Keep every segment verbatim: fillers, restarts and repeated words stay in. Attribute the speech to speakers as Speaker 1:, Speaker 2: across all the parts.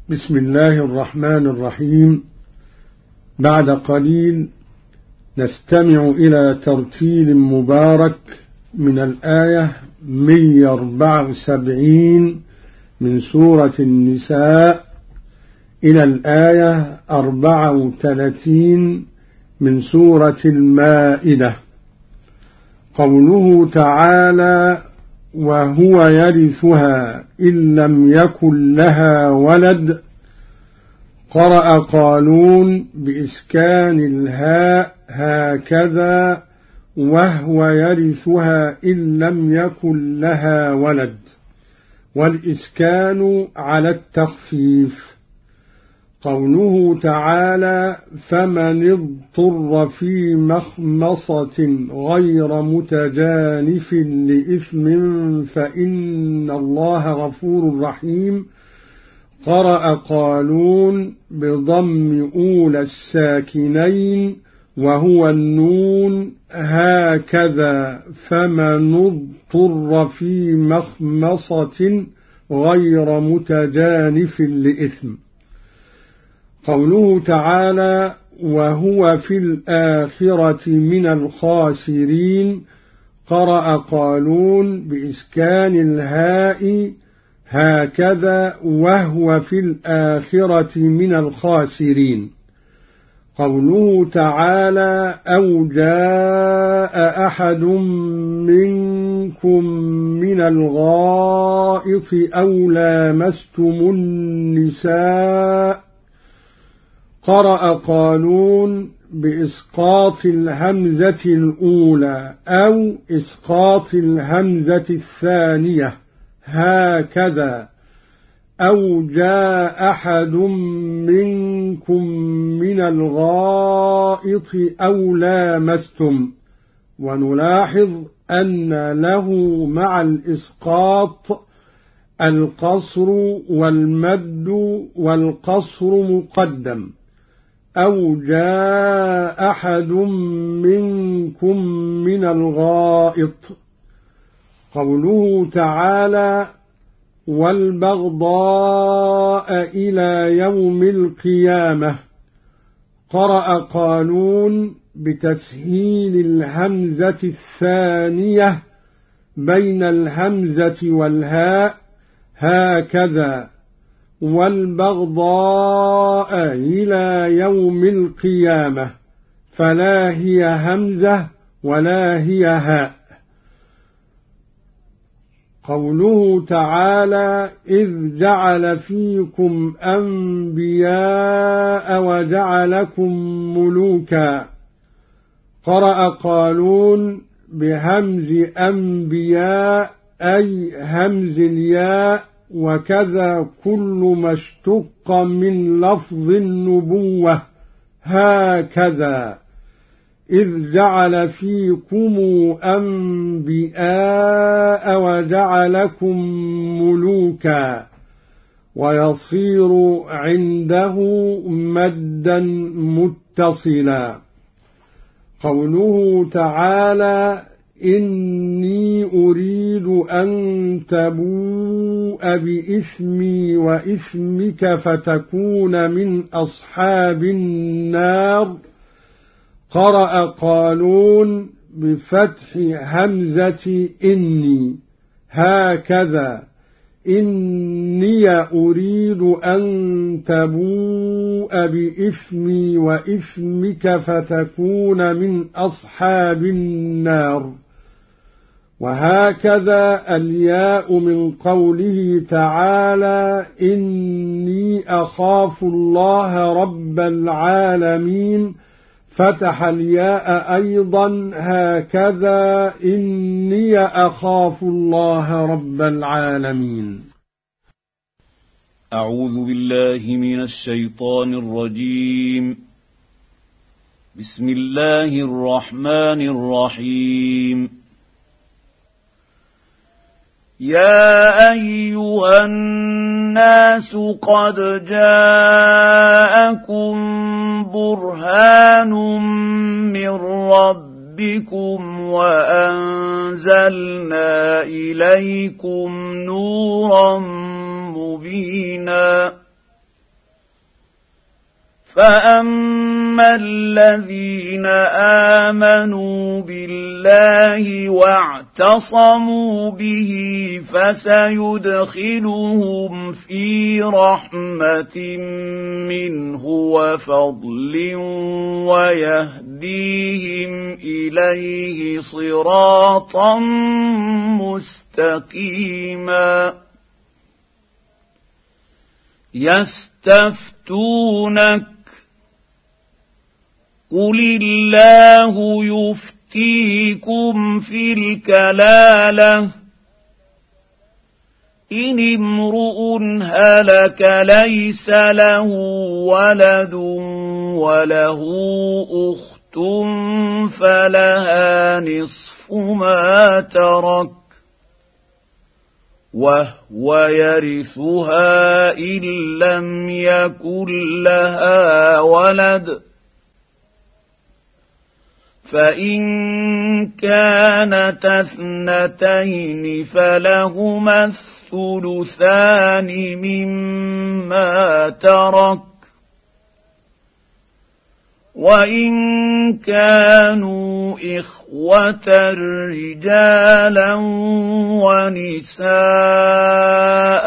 Speaker 1: بسم الله الرحمن الرحيم. بعد قليل نستمع إلى ترتيل مبارك من الآية مئة وأربعة وسبعين من سورة النساء إلى الآية أربعة وثلاثين من سورة المائدة. قوله تعالى: وهو يرثها إن لم يكن لها ولد. قرأ قالون بإسكان الهاء هكذا: وهو يرثها إن لم يكن لها ولد، والإسكان على التخفيف. قوله تعالى: فمن اضطر في مخمصة غير متجانف لإثم فإن الله غفور رحيم. قرأ قالون بضم أولى الساكنين وهو النون هكذا: فمن اضطر في مخمصة غير متجانف لإثم. قوله تعالى: وهو في الآخرة من الخاسرين. قرأ قالون بإسكان الهاء هكذا: وهو في الآخرة من الخاسرين. قوله تعالى: أو جاء أحد منكم من الغائط أو لامستم النساء. قرأ قالون بإسقاط الهمزة الأولى أو إسقاط الهمزة الثانية هكذا: أو جاء أحد منكم من الغائط أو لامستم. ونلاحظ أن له مع الإسقاط القصر والمد، والقصر مقدم. أو جاء أحد منكم من الغائط. قوله تعالى: والبغضاء إلى يوم القيامة. قرأ قالون بتسهيل الهمزة الثانية بين الهمزة والهاء هكذا: والبغضاء إلى يوم القيامة، فلا هي همزة ولا هي هاء. قوله تعالى: إذ جعل فيكم أنبياء وجعلكم ملوكا. قرأ قالون بهمز أنبياء أي همز الياء، وكذا كل ما اشتق من لفظ النبوة هكذا: إذ جعل فيكم أنبياء وجعلكم ملوكا، ويصير عنده مدا متصلا. قوله تعالى: إني أريد أن تبوء بإثمي وإثمك فتكون من أصحاب النار. قرأ قالون بفتح همزة إني هكذا: إني أريد أن تبوء بإثمي وإثمك فتكون من أصحاب النار. وهكذا الياء من قوله تعالى: إني أخاف الله رب العالمين. فتح الياء أيضا هكذا: إني أخاف الله رب العالمين.
Speaker 2: أعوذ بالله من الشيطان الرجيم. بسم الله الرحمن الرحيم. يا أيها الناس قد جاءكم برهان من ربكم وأنزلنا إليكم نورا مبينا فأما الذين آمنوا بالله واعتصموا به فسيدخلهم في رحمة منه وفضل ويهديهم إليه صراطا مستقيما. يستفتونك قل الله يفتيكم في الكلالة إن امرؤ هلك ليس له ولد وله أخت فلها نصف ما ترك وهو يرثها إن لم يكن لها ولد فإن كانت اثنتين فلهما الثلثان مما ترك وإن كانوا إخوة رجالا ونساء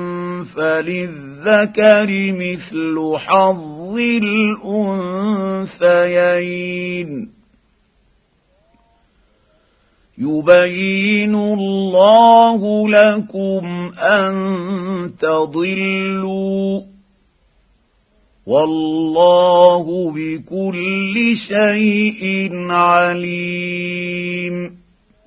Speaker 2: فللذكر مثل حظ الأنثيين. يبين الله لكم أن تضلوا والله بكل شيء عليم.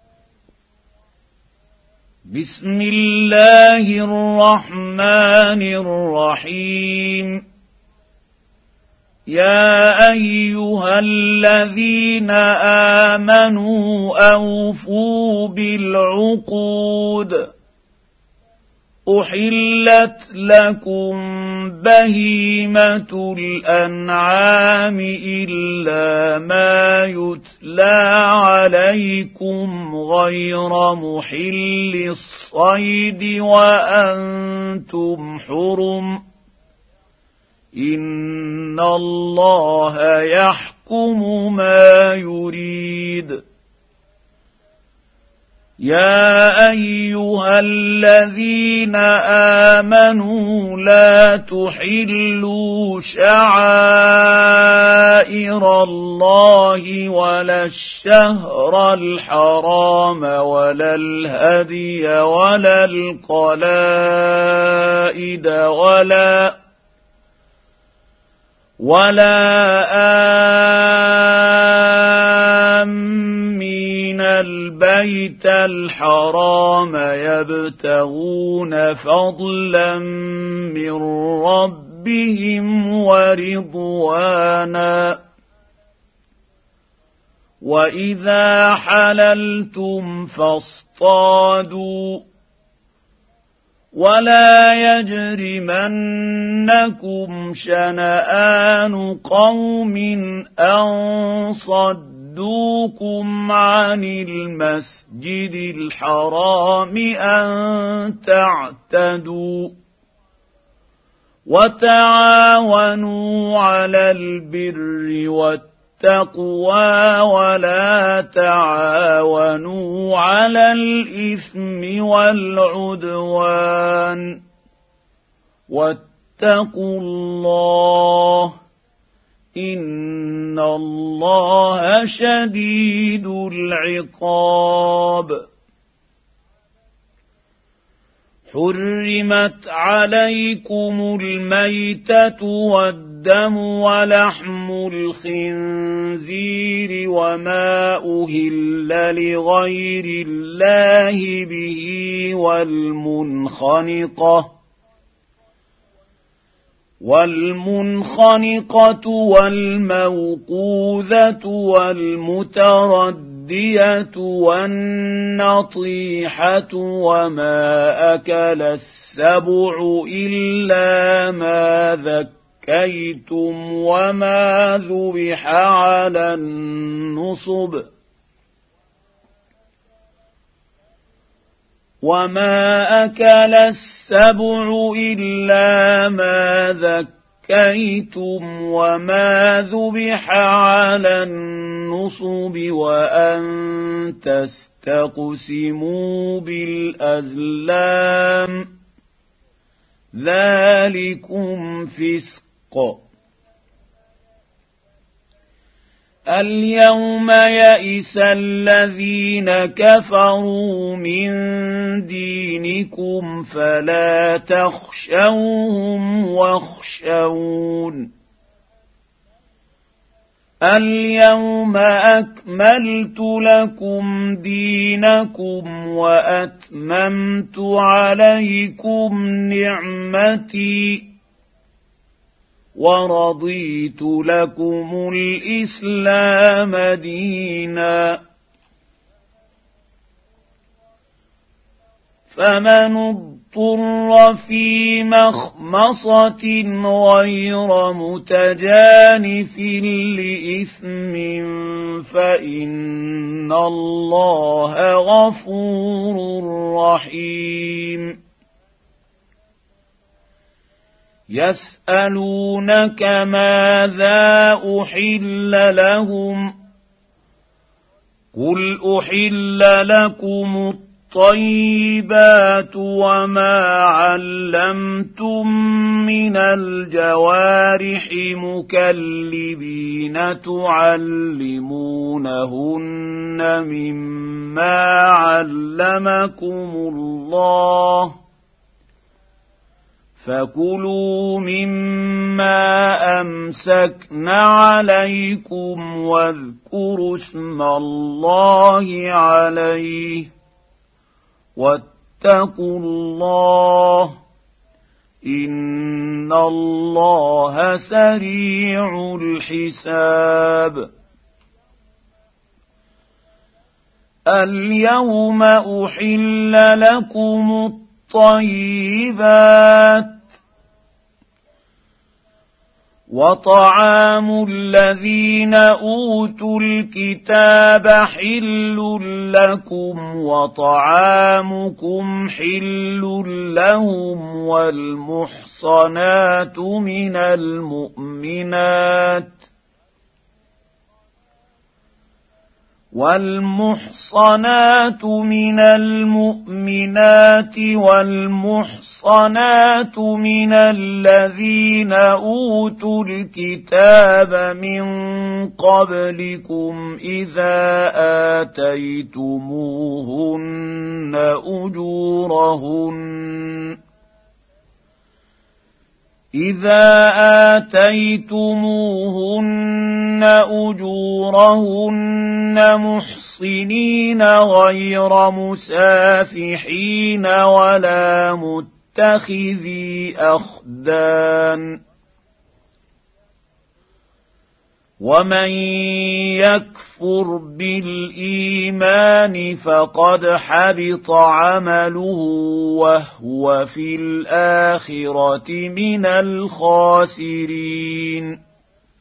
Speaker 2: بسم الله الرحمن الرحيم. يا أيها الذين آمنوا أوفوا بالعقود أحلت لكم بهيمة الأنعام إلا ما يتلى عليكم غير محل الصيد وأنتم حرم إن الله يحكم ما يريد. يا أيها الذين آمنوا لا تحلوا شعائر الله ولا الشهر الحرام ولا الهدي ولا القلائد ولا ولا آمين البيت الحرام يبتغون فضلا من ربهم ورضوانا وإذا حللتم فاصطادوا ولا يجرمنكم شنآن قوم أن صدوكم عن المسجد الحرام أن تعتدوا وتعاونوا على البر والتقوى ولا تعاونوا على الإثم والعدوان واتقوا الله إن الله شديد العقاب. حرمت عليكم الميتة والدم ولحم الخنزير وما أهل لغير الله به والمنخنقة والمنخنقة والموقوذة والمتردية والنطيحة وما أكل السبع إلا ما ذكيتم وما ذبح على النصب وما أكل السبع إلا ما زكيتم وما ذبح على النصب وأن تستقسموا بالأزلام ذلكم فسق. اليوم يئس الذين كفروا من دينكم فلا تخشوهم واخشون. اليوم أكملت لكم دينكم وأتممت عليكم نعمتي ورضيت لكم الإسلام دينا. فمن اضطر في مخمصة غير متجانف لإثم فإن الله غفور رحيم. يسألونك ماذا أحل لهم قل أحل لكم الطيبات وما علمتم من الجوارح مكلبين تعلمونهن مما علمكم الله فكلوا مما أمسكن عليكم واذكروا اسم الله عليه واتقوا الله إن الله سريع الحساب. اليوم أحل لكم الطيبات وطعام الذين أوتوا الكتاب حل لكم وطعامكم حل لهم والمحصنات من المؤمنات والمحصنات من المؤمنات والمحصنات من الذين أوتوا الكتاب من قبلكم إذا آتيتموهن أجورهن إذا آتيتموهن أجورهن محصنين غير مسافحين ولا متخذي أخدان. ومن يكفر بالإيمان فقد حبط عمله وهو في الآخرة من الخاسرين.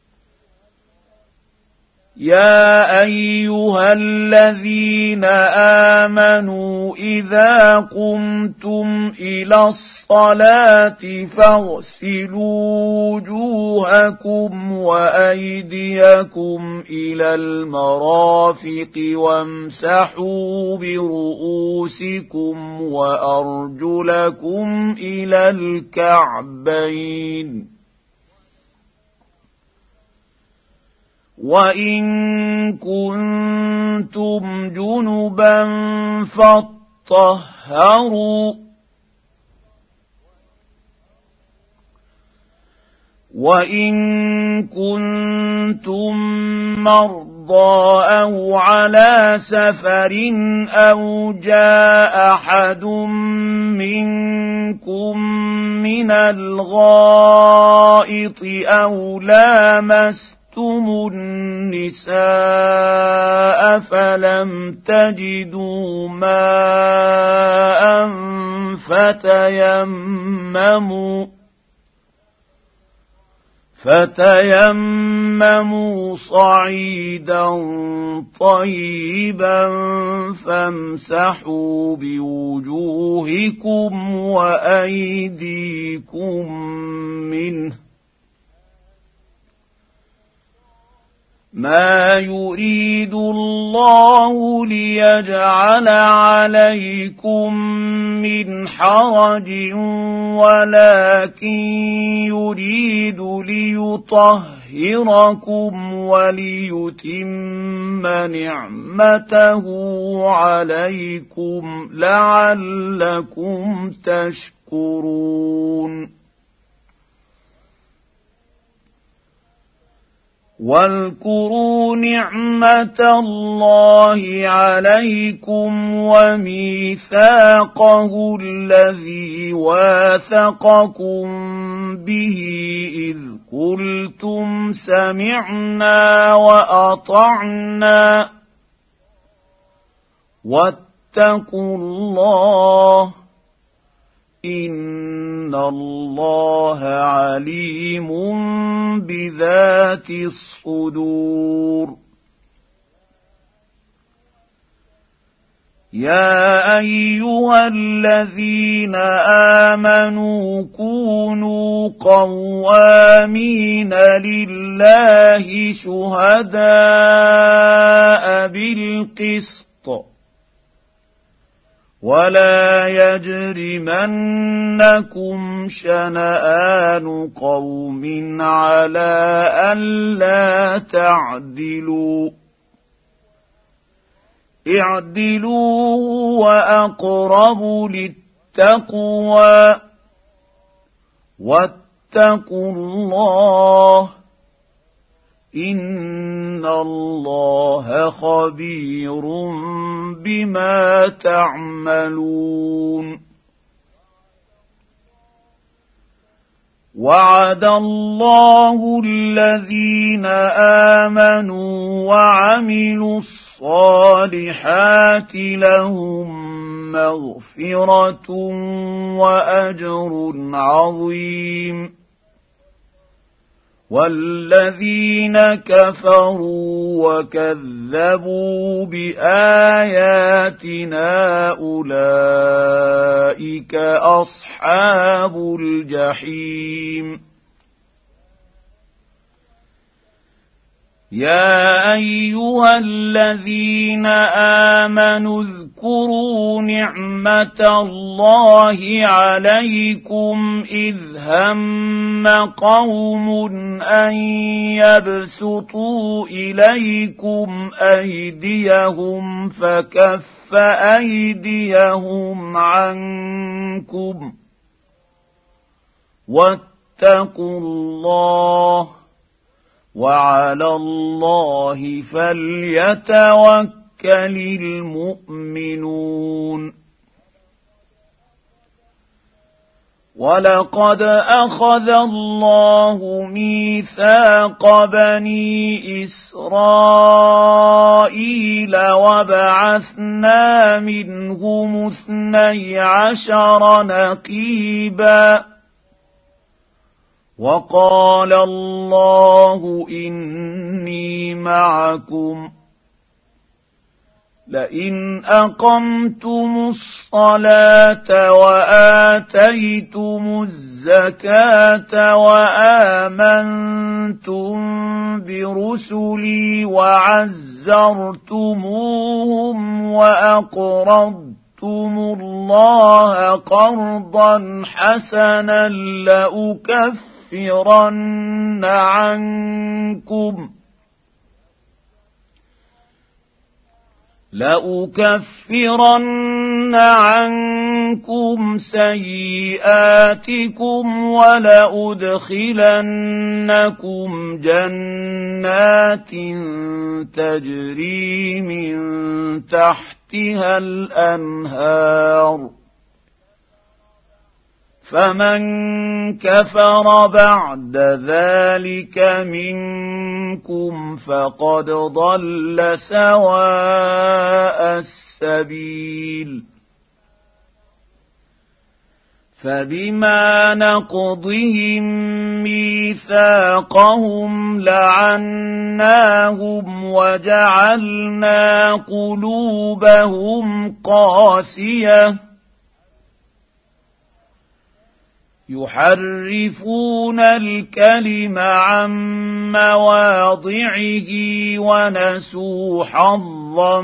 Speaker 2: يا أيها الذين آمنوا إذا قمتم إلى الصلاة فاغسلوا وجوهكم وأيديكم إلى المرافق وامسحوا برؤوسكم وأرجلكم إلى الكعبين. وإن كنتم جنبا فاطهروا وإن كنتم مرضى أو على سفر أو جاء أحد منكم من الغائط أو لامستم النساء فلم تجدوا ماء فتيمموا فتيمموا صعيدا طيبا فامسحوا بوجوهكم وأيديكم منه ما يريد الله ليجعل عليكم من حرج ولكن يريد ليطهركم وليتم نعمته عليكم لعلكم تشكرون. واذكروا نعمة الله عليكم وميثاقه الذي واثقكم به إذ قلتم سمعنا وأطعنا واتقوا الله إن الله عليم بذات الصدور. يا أيها الذين آمنوا كونوا قوامين لله شهداء بالقسط ولا يجرمنكم شنآن قوم على ألا تعدلوا اعدلوا وأقرب للتقوى واتقوا الله إن الله خبير بما تعملون. وعد الله الذين آمنوا وعملوا الصالحات لهم مغفرة وأجر عظيم. والذين كفروا وكذبوا بآياتنا أولئك أصحاب الجحيم. يا أيها الذين آمنوا اذكروا نعمة الله عليكم إذ هم قوم أن يبسطوا إليكم أيديهم فكف أيديهم عنكم واتقوا الله وعلى الله فليتوكل المؤمنون. ولقد أخذ الله ميثاق بني إسرائيل وبعثنا منهم اثني عشر نقيبا وقال الله إني معكم لئن أقمتم الصلاة وآتيتم الزكاة وآمنتم برسلي وعزرتموهم وأقرضتم الله قرضا حسنا لأكفرن عنكم لأكفرن عنكم سيئاتكم ولأدخلنكم جنات تجري من تحتها الأنهار فمن كفر بعد ذلك منكم فقد ضل سواء السبيل. فبما نقضهم ميثاقهم لعناهم وجعلنا قلوبهم قاسية يحرفون الكلم عن مواضعه ونسوا حظا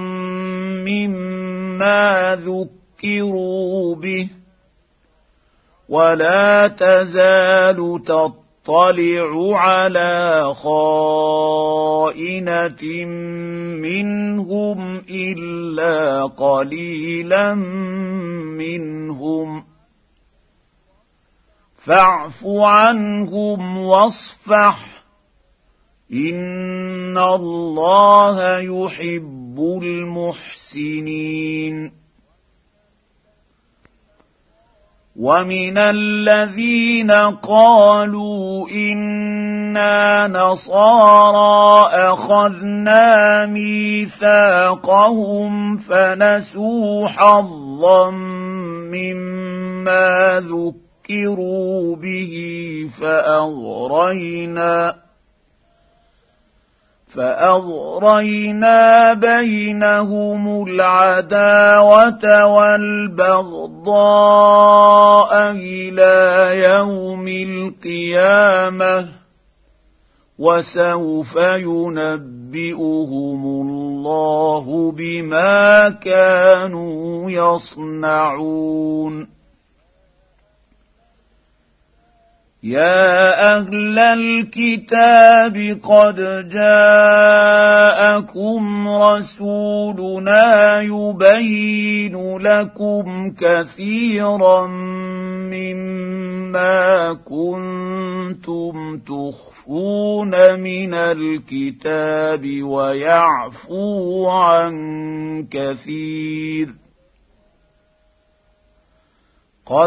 Speaker 2: مما ذكروا به ولا تزال تطلع على خائنة منهم إلا قليلا منهم فاعف عنهم واصفح إن الله يحب المحسنين ومن الذين قالوا إنا نصارى أخذنا ميثاقهم فنسوا حظا مما ذكروا به فأغرينا فأغرينا بينهم العداوة والبغضاء إلى يوم القيامة وسوف ينبئهم الله بما كانوا يصنعون يا أهل الكتاب قد جاءكم رسولنا يبين لكم كثيرا مما كنتم تخفون من الكتاب ويعفو عن كثير قد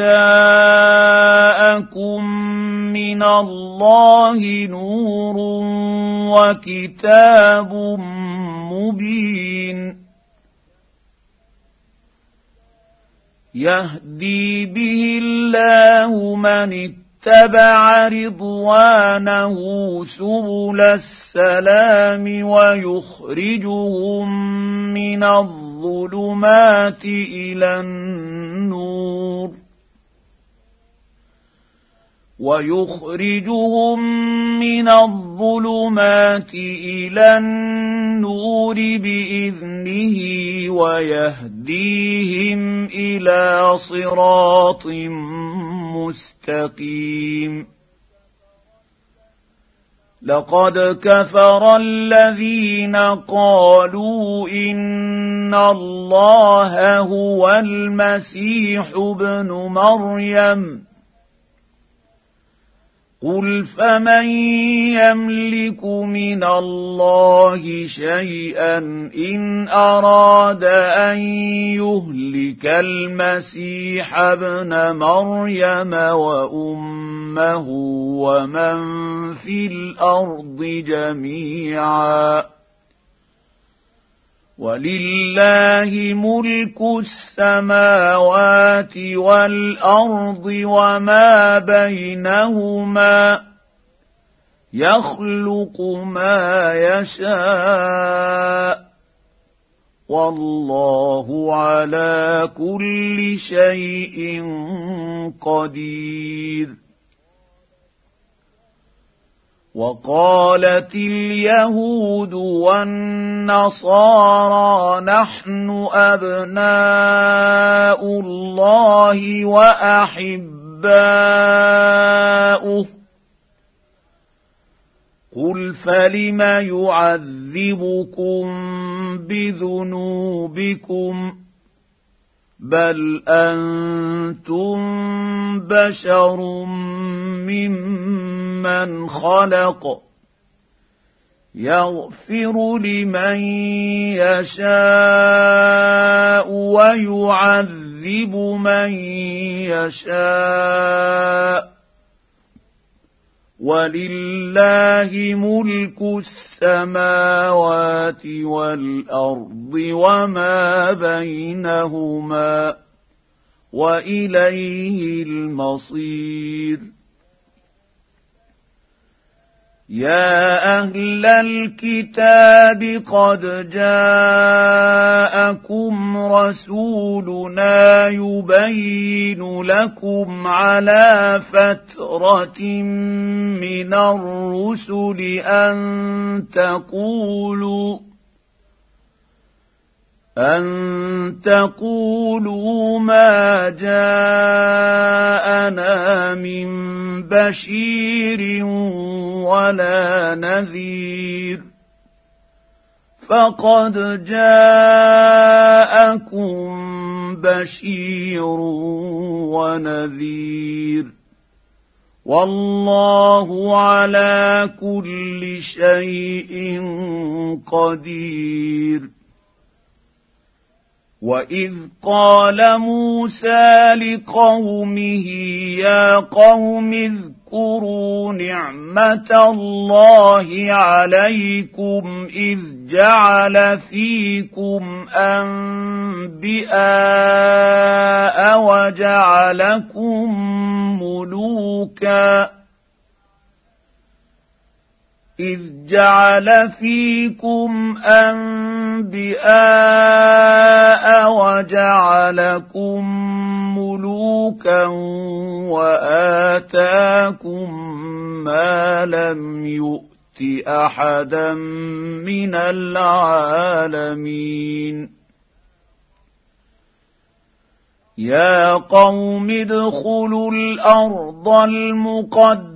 Speaker 2: جاءكم من الله نور وكتاب مبين يهدي به الله من اتبع رضوانه سبل السلام ويخرجهم من الظلمات إلى النور ويخرجهم من الظلمات إلى النور بإذنه ويهديهم إلى صراط مستقيم لقد كفر الذين قالوا إن الله هو المسيح ابن مريم قل فمن يملك من الله شيئا إن أراد أن يهلك المسيح ابن مريم وأمه ومن في الأرض جميعا ولله ملك السماوات والأرض وما بينهما يخلق ما يشاء والله على كل شيء قدير وقالت اليهود والنصارى نحن أبناء الله وأحباؤه قل فلم يعذبكم بذنوبكم بل أنتم بشر ممن خلق يغفر لمن يشاء ويعذب من يشاء ولله ملك السماوات والأرض وما بينهما وإليه المصير يا أهل الكتاب قد جاءكم رسولنا يبين لكم على فترة من الرسل أن تقولوا أن تقولوا ما جاءنا من بشير ولا نذير فقد جاءكم بشير ونذير والله على كل شيء قدير. وإذ قال موسى لقومه يا قوم اذكروا نعمة الله عليكم إذ جعل فيكم أنبياء وجعلكم ملوكا إذ جعل فيكم أنبياء وجعلكم ملوكا وآتاكم ما لم يؤت أحدا من العالمين. يا قوم ادخلوا الأرض المقدسة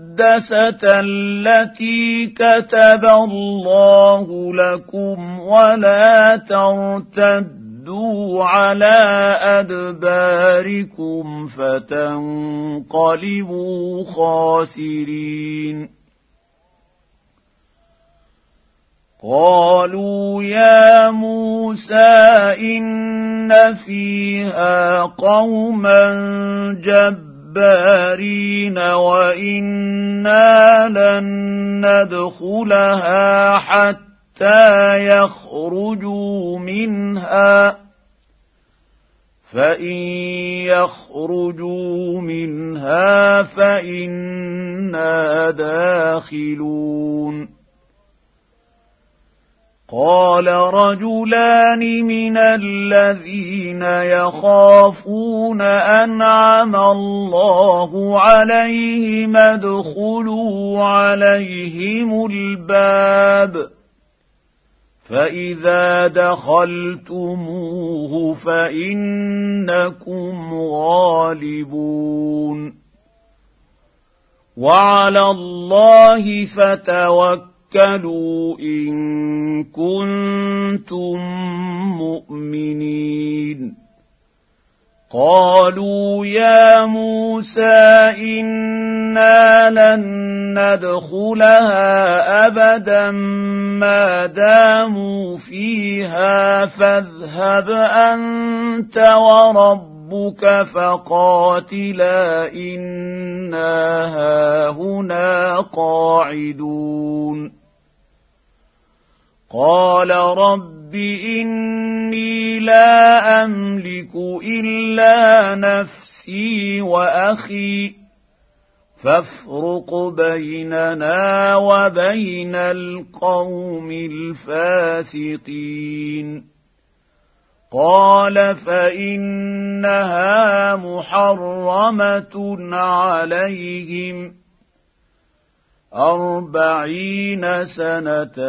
Speaker 2: التي كتب الله لكم ولا ترتدوا على أدباركم فتنقلبوا خاسرين. قالوا يا موسى إن فيها قوما جبارين وإنا لن ندخلها حتى يخرجوا منها فإن يخرجوا منها فإنا داخلون. قال رجلان من الذين يخافون أنعم الله عليهم ادخلوا عليهم الباب فإذا دخلتموه فإنكم غالبون وعلى الله فتوكلوا توكلوا إن كنتم مؤمنين. قالوا يا موسى إنا لن ندخلها أبدا ما داموا فيها فاذهب أنت وربك فقاتلا إنا هاهنا قاعدون. قال رب إني لا أملك إلا نفسي وأخي فافرق بيننا وبين القوم الفاسقين. قال فإنها محرمة عليهم أربعين سنة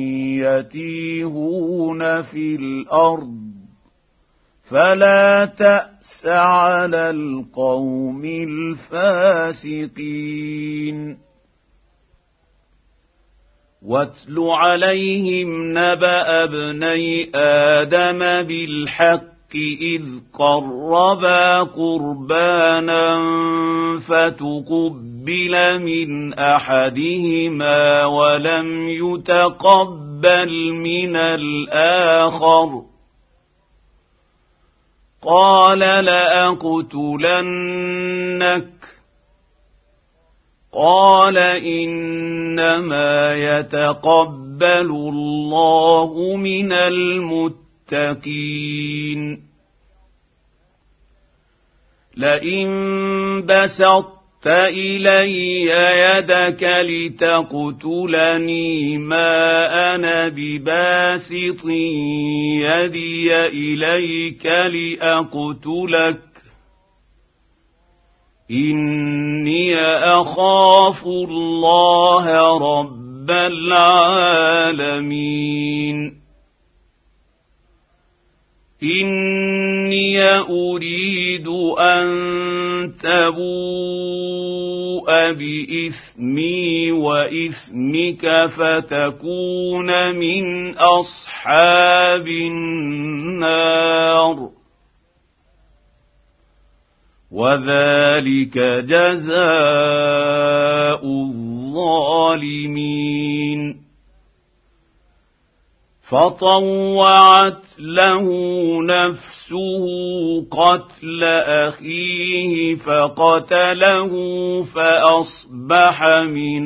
Speaker 2: يتيهون في الأرض فلا تأس على القوم الفاسقين. واتل عليهم نبأ ابني آدم بالحق إذ قربا قربانا فتقبل من أحدهما ولم يتقبل من الآخر قال لأقتلنك قال إنما يتقبل الله من المتقين. لئن بسطت إلي يدك لتقتلني ما أنا بباسط يدي إليك لأقتلك إني أخاف الله رب العالمين إني أريد أن تبوء بإثمي وإثمك فتكون من أصحاب النار وذلك جزاء الظالمين فطوعت له نفسه قتل أخيه فقتله فأصبح من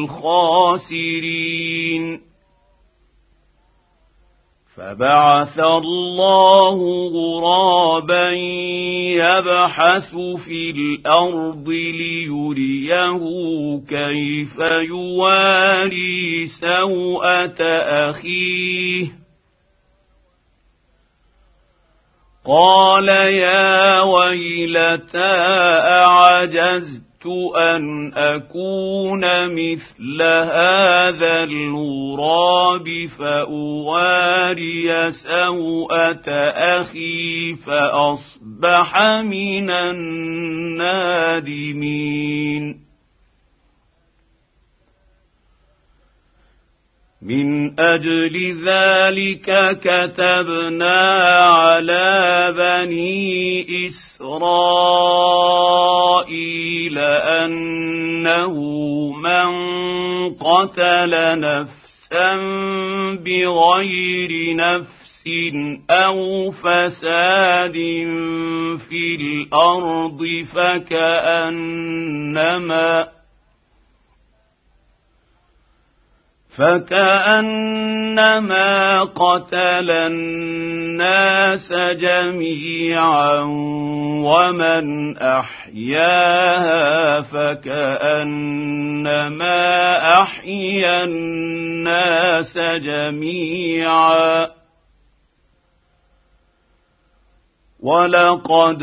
Speaker 2: الخاسرين فبعث الله غرابا يبحث في الأرض ليريه كيف يواري سوءة أخيه قال يا ويلتى أعجزت أن أكون مثل هذا الغراب فأواري سوءة أخي فأصبح من النادمين من أجل ذلك كتبنا على بني إسرائيل أنه من قتل نفسا بغير نفس أو فساد في الأرض فكأنما فكأنما قتل الناس جميعا ومن أحياها فكأنما أحيا الناس جميعا ولقد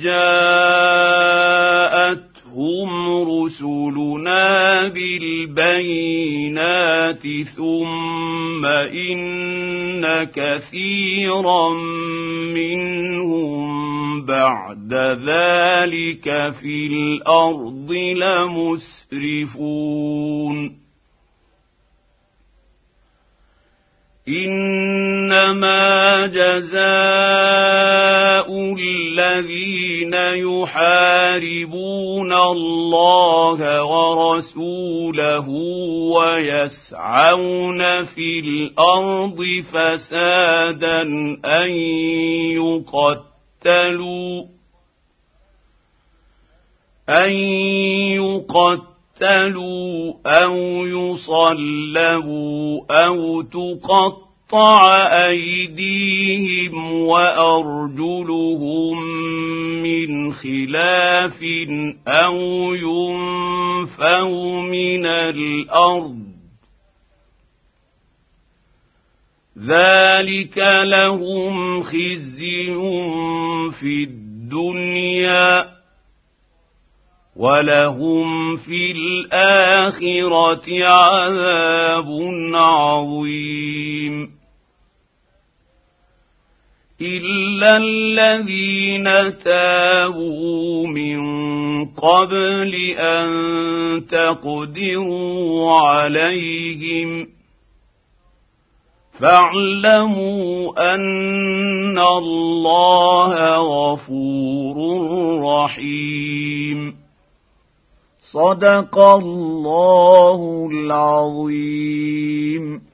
Speaker 2: جاءت هم رسلنا بالبينات ثم إن كثيرا منهم بعد ذلك في الأرض لمسرفون إنما جزاء الذين يحاربون الله ورسوله ويسعون في الأرض فسادا أن يقتلوا أن يقتلوا يقتلوا أو يصلبوا أو تقطع أيديهم وأرجلهم من خلاف أو ينفوا من الأرض ذلك لهم خزي في الدنيا ولهم في الآخرة عذاب عظيم إلا الذين تابوا من قبل أن تقدروا عليهم فاعلموا أن الله غفور رحيم صدق الله العظيم.